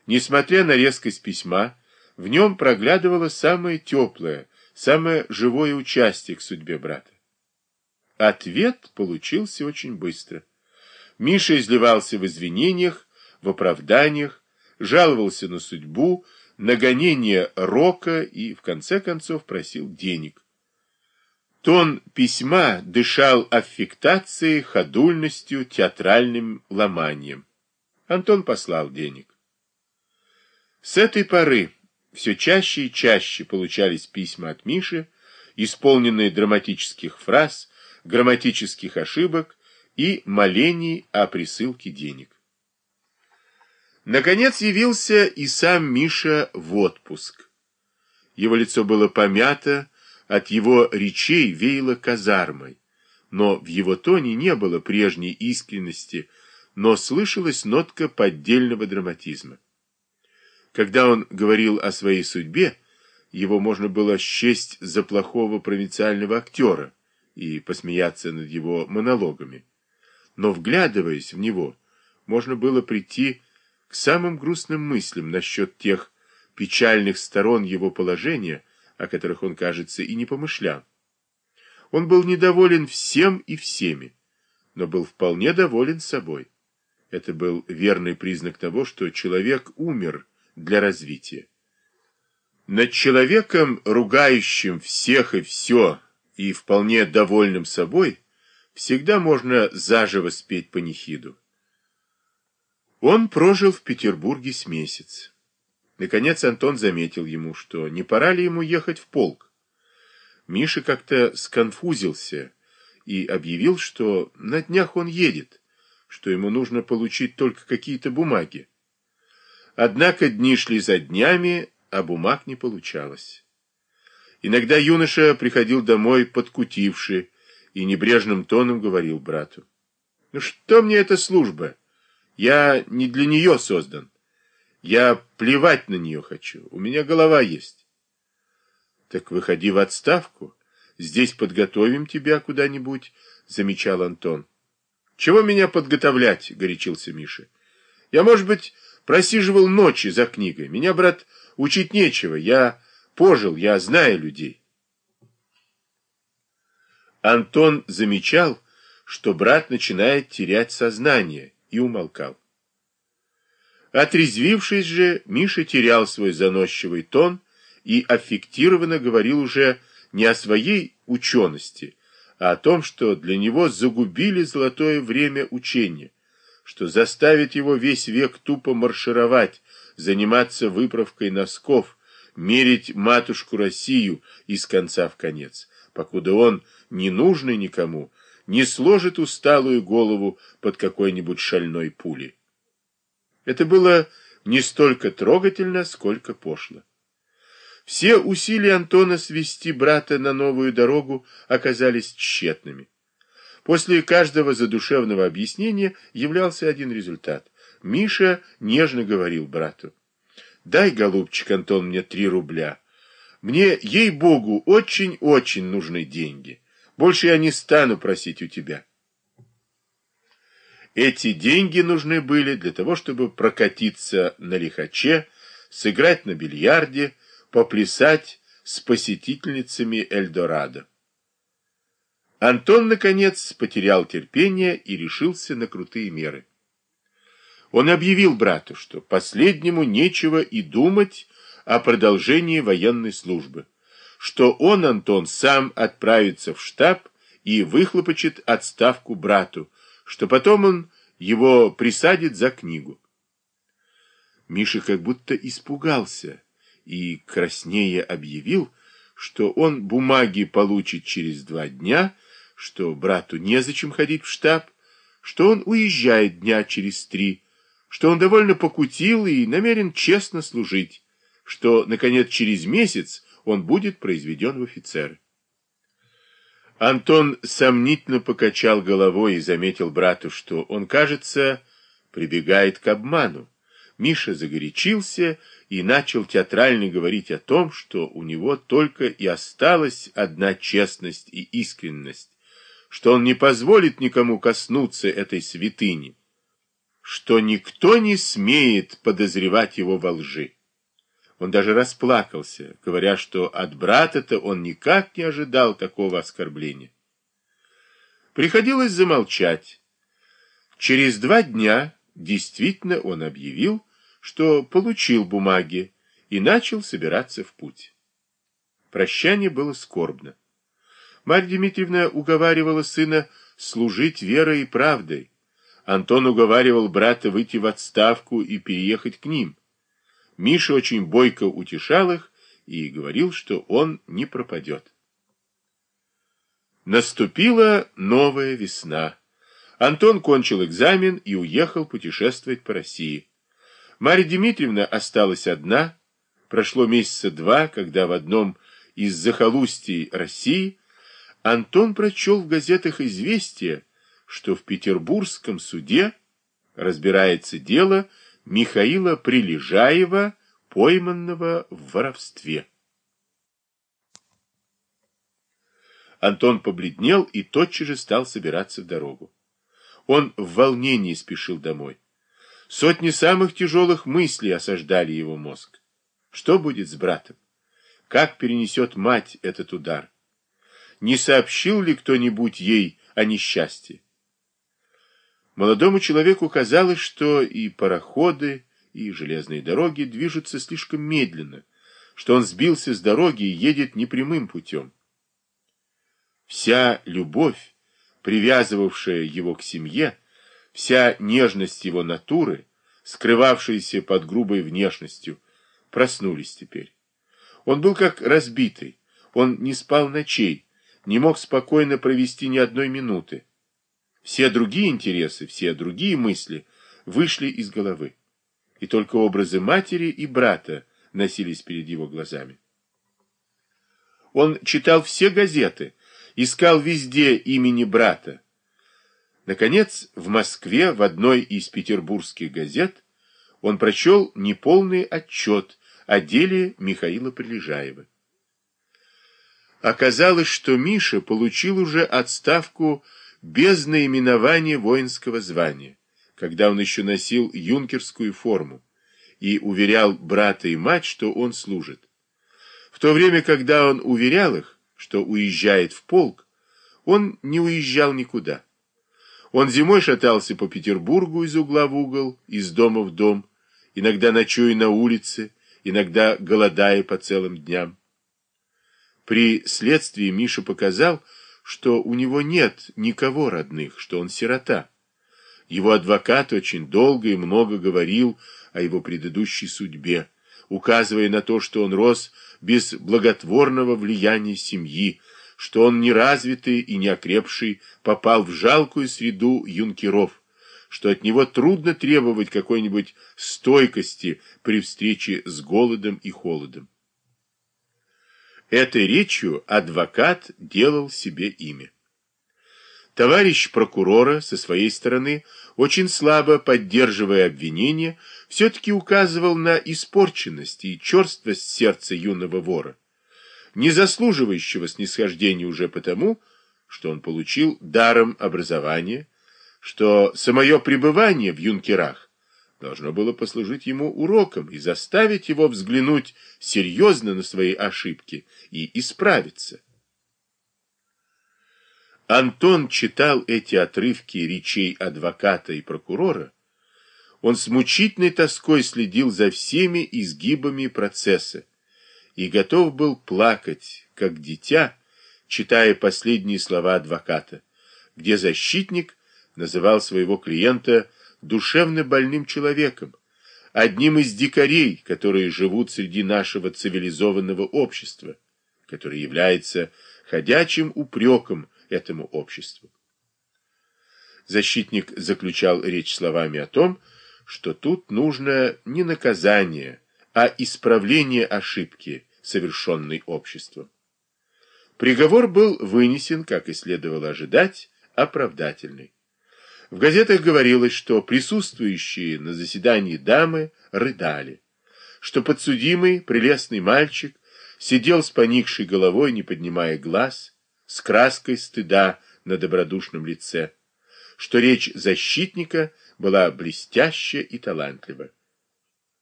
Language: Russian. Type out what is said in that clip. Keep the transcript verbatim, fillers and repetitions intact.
Несмотря на резкость письма, в нем проглядывало самое теплое, самое живое участие к судьбе брата. Ответ получился очень быстро. Миша изливался в извинениях, в оправданиях, жаловался на судьбу, на гонение рока и, в конце концов, просил денег. Тон письма дышал аффектацией, ходульностью, театральным ломанием. Антон послал денег. С этой поры все чаще и чаще получались письма от Миши, исполненные драматических фраз, грамматических ошибок и молений о присылке денег. Наконец явился и сам Миша в отпуск. Его лицо было помято, от его речей веяло казармой, но в его тоне не было прежней искренности, но слышалась нотка поддельного драматизма. Когда он говорил о своей судьбе, его можно было счесть за плохого провинциального актера и посмеяться над его монологами. Но, вглядываясь в него, можно было прийти к самым грустным мыслям насчет тех печальных сторон его положения, о которых он, кажется, и не помышлял. Он был недоволен всем и всеми, но был вполне доволен собой. Это был верный признак того, что человек умер для развития. Над человеком, ругающим всех и все, и вполне довольным собой, всегда можно заживо спеть панихиду. Он прожил в Петербурге с месяц. Наконец Антон заметил ему, что не пора ли ему ехать в полк. Миша как-то сконфузился и объявил, что на днях он едет, что ему нужно получить только какие-то бумаги. Однако дни шли за днями, а бумаг не получалось. Иногда юноша приходил домой подкутивший и небрежным тоном говорил брату: «Ну что мне эта служба? Я не для нее создан. Я плевать на нее хочу. У меня голова есть». «Так выходи в отставку. Здесь подготовим тебя куда-нибудь», — замечал Антон. «Чего меня подготовлять?» — горячился Миша. «Я, может быть, просиживал ночи за книгой. Меня, брат, учить нечего. Я пожил, я знаю людей». Антон замечал, что брат начинает терять сознание, и умолкал. Отрезвившись же, Миша терял свой заносчивый тон и аффектированно говорил уже не о своей учености, а о том, что для него загубили золотое время учения, что заставит его весь век тупо маршировать, заниматься выправкой носков, мерить матушку Россию из конца в конец, покуда он, ненужный никому, не сложит усталую голову под какой-нибудь шальной пулей. Это было не столько трогательно, сколько пошло. Все усилия Антона свести брата на новую дорогу оказались тщетными. После каждого задушевного объяснения являлся один результат. Миша нежно говорил брату: «Дай, голубчик Антон, мне три рубля. Мне, ей-богу, очень-очень нужны деньги. Больше я не стану просить у тебя». Эти деньги нужны были для того, чтобы прокатиться на лихаче, сыграть на бильярде, поплясать с посетительницами Эльдорадо. Антон, наконец, потерял терпение и решился на крутые меры. Он объявил брату, что последнему нечего и думать о продолжении военной службы, что он, Антон, сам отправится в штаб и выхлопочет отставку брату, что потом он его присадит за книгу. Миша как будто испугался и краснея объявил, что он бумаги получит через два дня, что брату незачем ходить в штаб, что он уезжает дня через три, что он довольно покутил и намерен честно служить, что, наконец, через месяц он будет произведен в офицеры. Антон сомнительно покачал головой и заметил брату, что он, кажется, прибегает к обману. Миша загорячился и начал театрально говорить о том, что у него только и осталась одна честность и искренность, что он не позволит никому коснуться этой святыни. что никто не смеет подозревать его во лжи. Он даже расплакался, говоря, что от брата-то он никак не ожидал такого оскорбления. Приходилось замолчать. Через два дня действительно он объявил, что получил бумаги и начал собираться в путь. Прощание было скорбно. Марья Дмитриевна уговаривала сына служить верой и правдой. Антон уговаривал брата выйти в отставку и переехать к ним. Миша очень бойко утешал их и говорил, что он не пропадет. Наступила новая весна. Антон кончил экзамен и уехал путешествовать по России. Марья Дмитриевна осталась одна. Прошло месяца два, когда в одном из захолустий России Антон прочел в газетах известие, что в Петербургском суде разбирается дело Михаила Прилежаева, пойманного в воровстве. Антон побледнел и тотчас же стал собираться в дорогу. Он в волнении спешил домой. Сотни самых тяжелых мыслей осаждали его мозг. Что будет с братом? Как перенесет мать этот удар? Не сообщил ли кто-нибудь ей о несчастье? Молодому человеку казалось, что и пароходы, и железные дороги движутся слишком медленно, что он сбился с дороги и едет непрямым путем. Вся любовь, привязывавшая его к семье, вся нежность его натуры, скрывавшаяся под грубой внешностью, проснулись теперь. Он был как разбитый, он не спал ночей, не мог спокойно провести ни одной минуты. Все другие интересы, все другие мысли вышли из головы. И только образы матери и брата носились перед его глазами. Он читал все газеты, искал везде имени брата. Наконец, в Москве в одной из петербургских газет он прочел неполный отчет о деле Михаила Прилежаева. Оказалось, что Миша получил уже отставку без наименования воинского звания, когда он еще носил юнкерскую форму, и уверял брата и мать, что он служит. В то время, когда он уверял их, что уезжает в полк, он не уезжал никуда. Он зимой шатался по Петербургу из угла в угол, из дома в дом, иногда ночуя на улице, иногда голодая по целым дням. При следствии Миша показал, что у него нет никого родных, что он сирота. Его адвокат очень долго и много говорил о его предыдущей судьбе, указывая на то, что он рос без благотворного влияния семьи, что он неразвитый и неокрепший попал в жалкую среду юнкеров, что от него трудно требовать какой-нибудь стойкости при встрече с голодом и холодом. Этой речью адвокат делал себе имя. Товарищ прокурора, со своей стороны, очень слабо поддерживая обвинение, все-таки указывал на испорченность и черствость сердца юного вора, не заслуживающего снисхождения уже потому, что он получил даром образование, что самое пребывание в юнкерах должно было послужить ему уроком и заставить его взглянуть серьезно на свои ошибки и исправиться. Антон читал эти отрывки речей адвоката и прокурора. Он с мучительной тоской следил за всеми изгибами процесса и готов был плакать, как дитя, читая последние слова адвоката, где защитник называл своего клиента душевно больным человеком, одним из дикарей, которые живут среди нашего цивилизованного общества, который является ходячим упреком этому обществу. Защитник заключал речь словами о том, что тут нужно не наказание, а исправление ошибки, совершенной обществом. Приговор был вынесен, как и следовало ожидать, оправдательный. В газетах говорилось, что присутствующие на заседании дамы рыдали, что подсудимый, прелестный мальчик, сидел с поникшей головой, не поднимая глаз, с краской стыда на добродушном лице, что речь защитника была блестяща и талантлива.